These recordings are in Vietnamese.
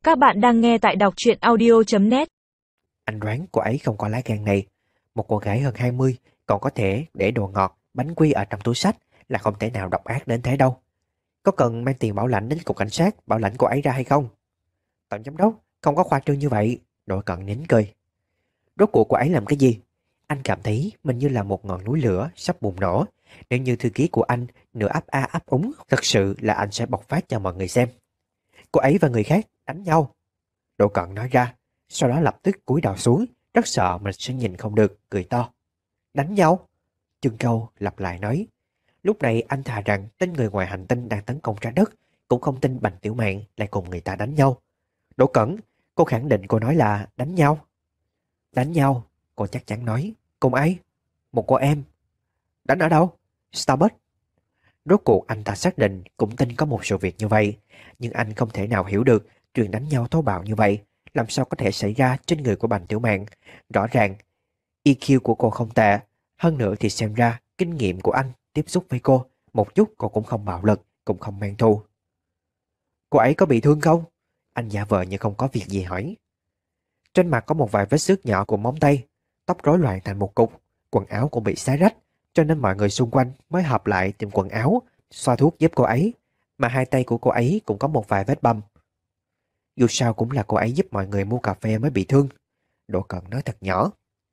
Các bạn đang nghe tại đọc truyện audio.net. Anh đoán cô ấy không có lá gan này. Một cô gái hơn 20 còn có thể để đồ ngọt, bánh quy ở trong túi xách là không thể nào độc ác đến thế đâu. Có cần mang tiền bảo lãnh đến cục cảnh sát bảo lãnh cô ấy ra hay không? Tổng giám đốc, không có khoa trương như vậy. Đội cận nín cười. Rốt cuộc cô ấy làm cái gì? Anh cảm thấy mình như là một ngọn núi lửa sắp bùng nổ. Nếu như thư ký của anh nửa ấp a ấp úng, thật sự là anh sẽ bộc phát cho mọi người xem. Cô ấy và người khác đánh nhau. Độ cận nói ra, sau đó lập tức cúi đầu xuống, rất sợ mình sẽ nhìn không được, cười to. Đánh nhau? Chương Câu lặp lại nói. Lúc này anh thà rằng tên người ngoài hành tinh đang tấn công trái đất, cũng không tin Bành Tiểu Mạn lại cùng người ta đánh nhau. Đỗ Cẩn, cô khẳng định cô nói là đánh nhau. Đánh nhau, cô chắc chắn nói. Cùng ai? Một cô em. Đánh ở đâu? Starbucks. Rốt cuộc anh ta xác định cũng tin có một sự việc như vậy, nhưng anh không thể nào hiểu được chuyện đánh nhau thô bạo như vậy làm sao có thể xảy ra trên người của Bành Tiểu Mạn. Rõ ràng EQ của cô không tệ, hơn nữa thì xem ra kinh nghiệm của anh tiếp xúc với cô một chút cô cũng không bạo lực, cũng không mang thù. Cô ấy có bị thương không? Anh giả vờ như không có việc gì hỏi. Trên mặt có một vài vết xước nhỏ của móng tay, tóc rối loạn thành một cục, quần áo cũng bị xé rách, cho nên mọi người xung quanh mới hợp lại tìm quần áo, xoa thuốc giúp cô ấy, mà hai tay của cô ấy cũng có một vài vết bầm. Dù sao cũng là cô ấy giúp mọi người mua cà phê mới bị thương. Đỗ Cận nói thật nhỏ.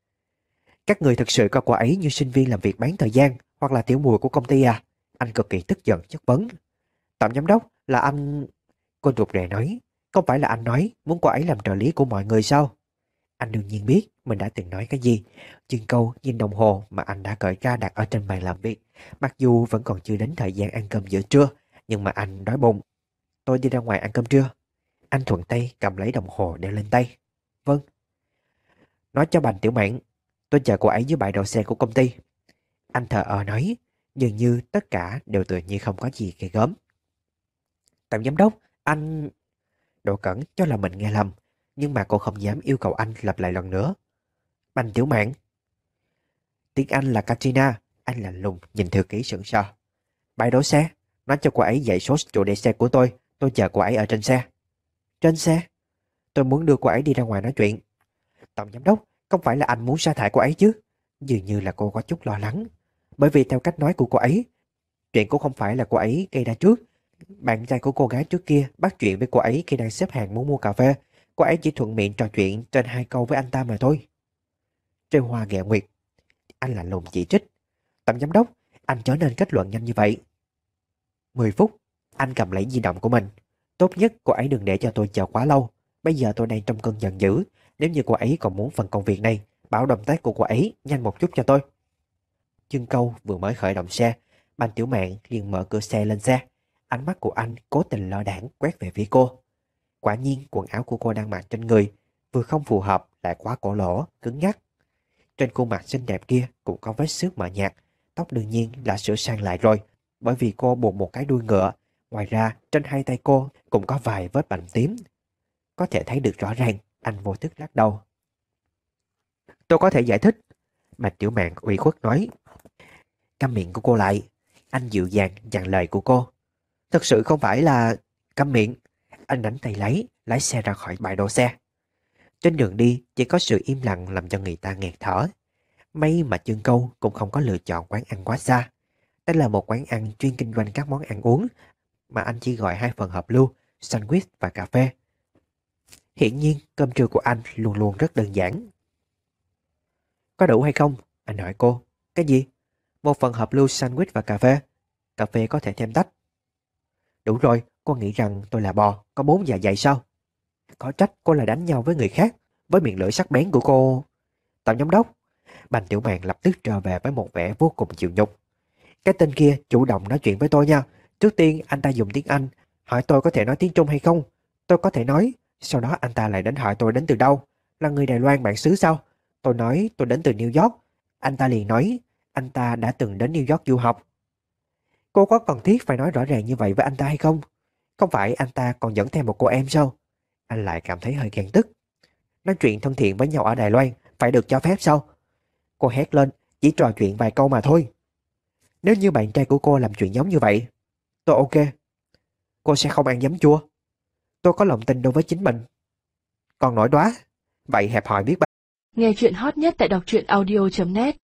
Các người thực sự coi cô ấy như sinh viên làm việc bán thời gian hoặc là tiểu mùi của công ty à? Anh cực kỳ tức giận chất vấn. Tổng giám đốc là anh... Cô rụt rè nói. Không phải là anh nói muốn cô ấy làm trợ lý của mọi người sao? Anh đương nhiên biết mình đã từng nói cái gì. Chương Câu nhìn đồng hồ mà anh đã cởi ra đặt ở trên bàn làm việc. Mặc dù vẫn còn chưa đến thời gian ăn cơm giữa trưa, nhưng mà anh đói bụng. Tôi đi ra ngoài ăn cơm trưa. Anh thuận tay cầm lấy đồng hồ đeo lên tay. Vâng. Nói cho Bành Tiểu Mạn, tôi chờ cô ấy dưới bãi đậu xe của công ty. Anh thờ ơ nói, dường như tất cả đều tự nhiên không có gì ghê gớm. Tổng giám đốc, anh... Đỗ Cẩn cho là mình nghe lầm, nhưng mà cô không dám yêu cầu anh lặp lại lần nữa. Bành Tiểu Mạn. Tiếng Anh là Katrina. Anh lạnh lùng nhìn thư ký sững sờ. Bãi đổ xe, nói cho cô ấy dạy số chỗ để xe của tôi chờ cô ấy ở trên xe. Trên xe? Tôi muốn đưa cô ấy đi ra ngoài nói chuyện. Tổng giám đốc, không phải là anh muốn sa thải cô ấy chứ? Dường như là cô có chút lo lắng. Bởi vì theo cách nói của cô ấy, chuyện cũng không phải là cô ấy gây ra trước. Bạn trai của cô gái trước kia bắt chuyện với cô ấy khi đang xếp hàng muốn mua cà phê. Cô ấy chỉ thuận miệng trò chuyện trên 2 câu với anh ta mà thôi. Trêu Hoa ghẹ nguyệt. Anh lạnh lùng chỉ trích. Tổng giám đốc, anh trở nên kết luận nhanh như vậy. 10 phút, anh cầm lấy di động của mình. Tốt nhất cô ấy đừng để cho tôi chờ quá lâu. Bây giờ tôi đang trong cơn giận dữ. Nếu như cô ấy còn muốn phần công việc này, bảo động tác của cô ấy nhanh một chút cho tôi. Chương Câu vừa mới khởi động xe, Bành Tiểu Mạn liền mở cửa xe lên xe. Ánh mắt của anh cố tình lơ đãng quét về phía cô. Quả nhiên quần áo của cô đang mặc trên người vừa không phù hợp lại quá cổ lỗ, cứng nhắc. Trên khuôn mặt xinh đẹp kia cũng có vết xước mờ nhạt. Tóc đương nhiên là sửa sang lại rồi, bởi vì cô buộc một cái đuôi ngựa. Ngoài ra trên hai tay cô cũng có vài vết bầm tím. Có thể thấy được rõ ràng. Anh vô thức lắc đầu. Tôi có thể giải thích. Bạch Tiểu Mạn ủy khuất nói. Câm miệng của cô lại. Anh dịu dàng dặn lời của cô. Thật sự không phải là... Câm miệng. Anh đánh tay lái xe ra khỏi bãi đỗ xe. Trên đường đi chỉ có sự im lặng làm cho người ta nghẹt thở. May mà Chương Câu cũng không có lựa chọn quán ăn quá xa. Đây là một quán ăn chuyên kinh doanh các món ăn uống, mà anh chỉ gọi 2 phần hợp lưu, sandwich và cà phê. Hiển nhiên cơm trưa của anh luôn luôn rất đơn giản. Có đủ hay không? Anh hỏi cô. Cái gì? 1 phần hợp lưu sandwich và cà phê. Cà phê có thể thêm tách. Đủ rồi, cô nghĩ rằng tôi là bò, có 4 dạ dày sao? Có trách cô lại đánh nhau với người khác, với miệng lưỡi sắc bén của cô. Tổng giám đốc. Bành Tiểu Mạn lập tức trở về với một vẻ vô cùng chịu nhục. Cái tên kia chủ động nói chuyện với tôi nha. Trước tiên anh ta dùng tiếng Anh, hỏi tôi có thể nói tiếng Trung hay không. Tôi có thể nói. Sau đó anh ta lại đến hỏi tôi đến từ đâu. Là người Đài Loan bản xứ sao? Tôi nói tôi đến từ New York. Anh ta liền nói anh ta đã từng đến New York du học. Cô có cần thiết phải nói rõ ràng như vậy với anh ta hay không? Không phải anh ta còn dẫn theo một cô em sao? Anh lại cảm thấy hơi ghen tức. Nói chuyện thân thiện với nhau ở Đài Loan phải được cho phép sao? Cô hét lên, chỉ trò chuyện vài câu mà thôi. Nếu như bạn trai của cô làm chuyện giống như vậy, tôi ok. Cô sẽ không ăn giấm chua. Tôi có lòng tin đối với chính mình. Còn nổi đóa, vậy hẹp hòi biết bao. Nghe chuyện hot nhất tại đọc truyện audio.net